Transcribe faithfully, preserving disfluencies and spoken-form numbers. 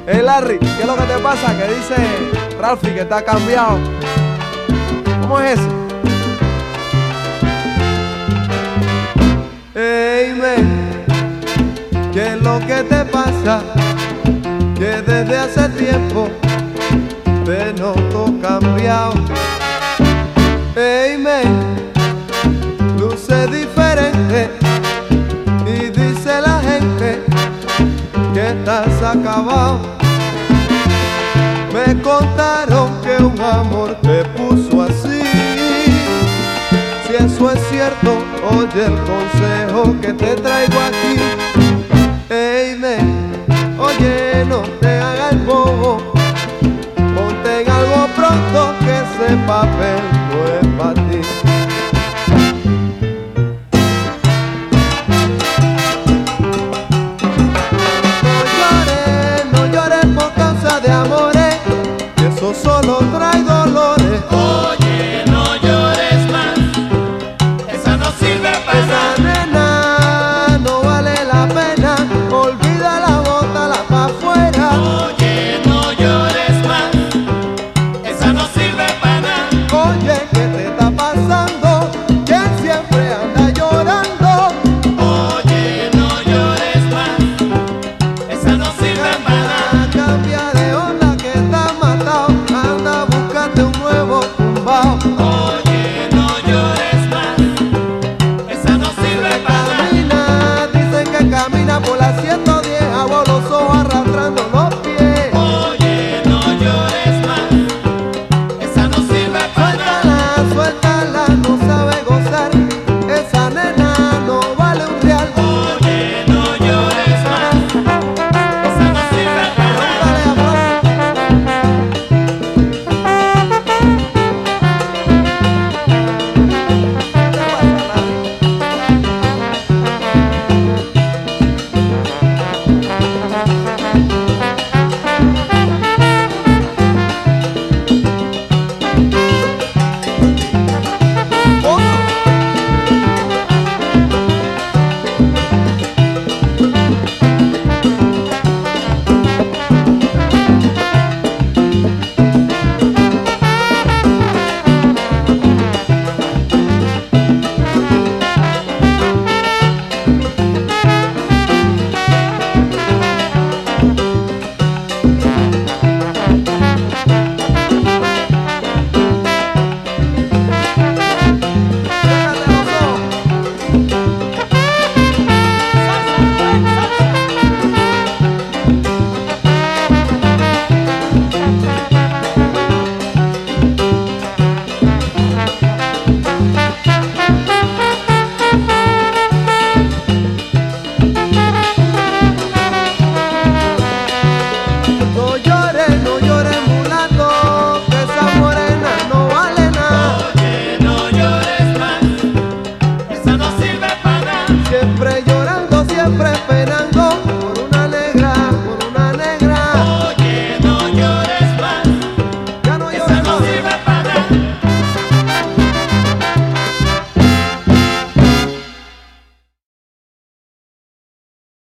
Hey Larry, ¿qué es lo que te pasa? Que dice Ralphie que está cambiado. ¿Cómo es eso? Hey man, ¿qué es lo que te pasa? Que desde hace tiempo te noto cambiado. Hey man, luce diferente y dice la gente que estás acabado. Me contaron que un amor te puso así. Si eso es cierto, oye el consejo que te traigo aquí. Hey man, oye, no te hagas el bobo, ponte en algo pronto que ese papel no es para ti. De amores, que eso solo trae dolores. Oye, no llores más, esa no sirve para esa nena no vale la pena, olvídala, bótala pa' afuera. Oye, no llores más, esa no sirve para nada. Oye, ¿qué te está pasando? ¿Quién siempre anda llorando? Oye, no llores más, esa no sirve para nada. Cambia